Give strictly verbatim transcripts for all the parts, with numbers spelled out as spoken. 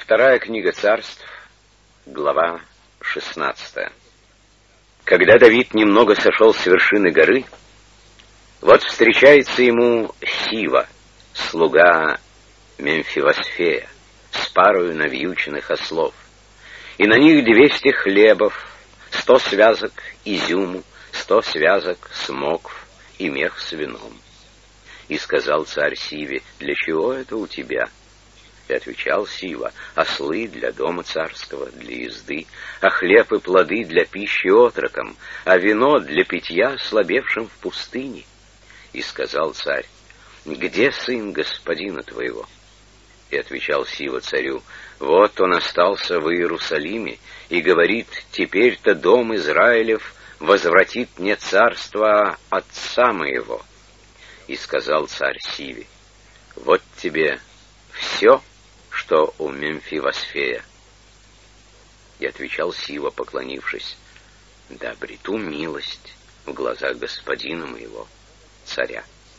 Вторая книга Царств, глава шестнадцатая. Когда Давид немного сошел с вершины горы, вот встречается ему Сива, слуга Мемфивосфея, с парою навьюченных ослов, и на них двести хлебов, сто связок изюму, сто связок смокв и мех с вином. И сказал царь Сиве: «Для чего это у тебя?» И отвечал Сива: «Ослы для дома царского, для езды, а хлеб и плоды для пищи отрокам, а вино для питья слабевшим в пустыне». И сказал царь: «Где сын господина твоего?» И отвечал Сива царю: «Вот он остался в Иерусалиме, и говорит: теперь-то дом Израилев возвратит мне царство отца моего». И сказал царь Сиве: «Вот тебе все, что у Мемфивосфея». И отвечал Сива, поклонившись: «Да обрету милость в глазах господина моего, царя».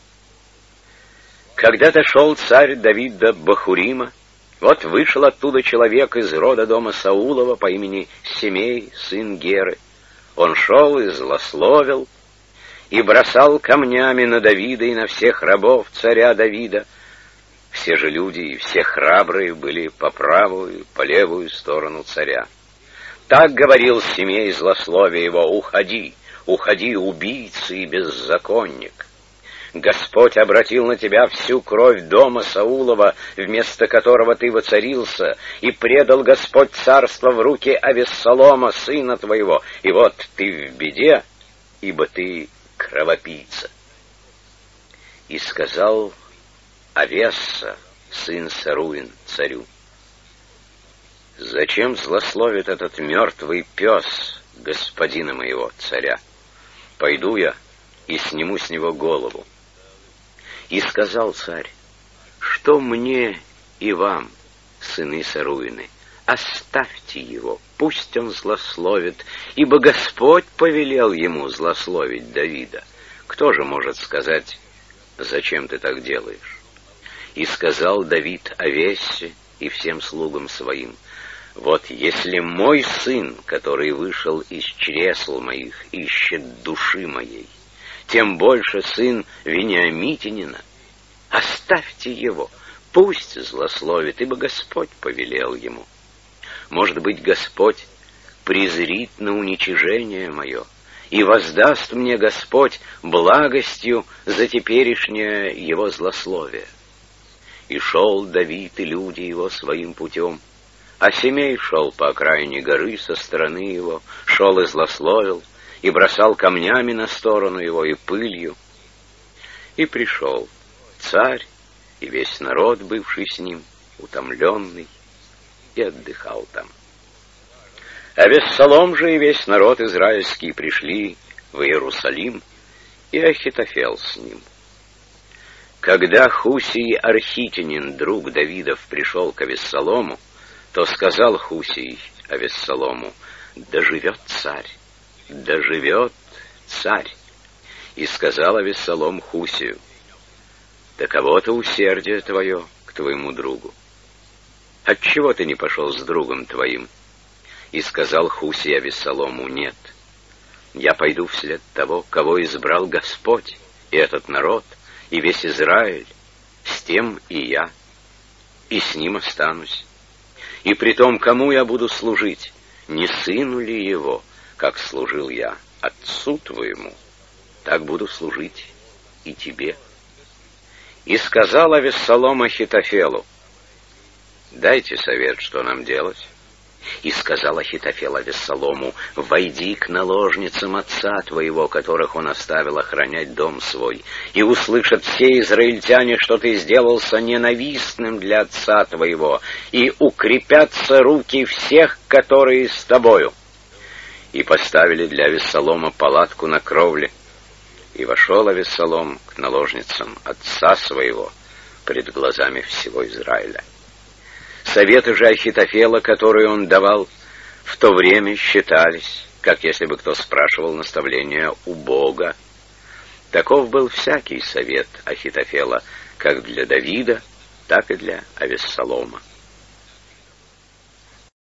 Когда дошел царь Давид до Бахурима, вот вышел оттуда человек из рода дома Саулова по имени Семей, сын Геры. Он шел и злословил, и бросал камнями на Давида и на всех рабов царя Давида. Все же люди и все храбрые были по правую и по левую сторону царя. Так говорил Семей, злословие его: «Уходи, уходи, убийца и беззаконник! Господь обратил на тебя всю кровь дома Саулова, вместо которого ты воцарился, и предал Господь царство в руки Авессалома, сына твоего, и вот ты в беде, ибо ты кровопийца». И сказал Авесса, сын Саруин, царю: «Зачем злословит этот мертвый пес господина моего царя? Пойду я и сниму с него голову». И сказал царь: «Что мне и вам, сыны Саруины? Оставьте его, пусть он злословит, ибо Господь повелел ему злословить Давида. Кто же может сказать: зачем ты так делаешь?» И сказал Давид Авессе и всем слугам своим: «Вот если мой сын, который вышел из чресл моих, ищет души моей, тем больше сын Вениамитянина, оставьте его, пусть злословит, ибо Господь повелел ему. Может быть, Господь презрит на уничижение мое, и воздаст мне Господь благостью за теперешнее его злословие». И шел Давид и люди его своим путем, а Семей шел по окраине горы со стороны его, шел и злословил, и бросал камнями на сторону его и пылью. И пришел царь и весь народ, бывший с ним, утомленный, и отдыхал там. Авессалом же и весь народ израильский пришли в Иерусалим, и Ахитофел с ним. Когда Хусий Архитянин, друг Давидов, пришел к Авессалому, то сказал Хусий Авессалому: «Да живет царь! Да живет царь!» И сказал Авессалом Хусию: «Таково-то усердие твое к твоему другу. Отчего ты не пошел с другом твоим?» И сказал Хусий Авессалому: «Нет, я пойду вслед того, кого избрал Господь, и этот народ, и весь Израиль, с тем и я, и с ним останусь. И при том, кому я буду служить, не сыну ли его, как служил я отцу твоему, так буду служить и тебе». И сказал Авессалом Ахитофелу: «Дайте совет, что нам делать». И сказал Ахитофел Авессалому: «Войди к наложницам отца твоего, которых он оставил охранять дом свой, и услышат все израильтяне, что ты сделался ненавистным для отца твоего, и укрепятся руки всех, которые с тобою». И поставили для Авессалома палатку на кровле, и вошел Авессалом к наложницам отца своего пред глазами всего Израиля. Советы же Ахитофела, которые он давал, в то время считались, как если бы кто спрашивал наставления у Бога. Таков был всякий совет Ахитофела, как для Давида, так и для Авессалома.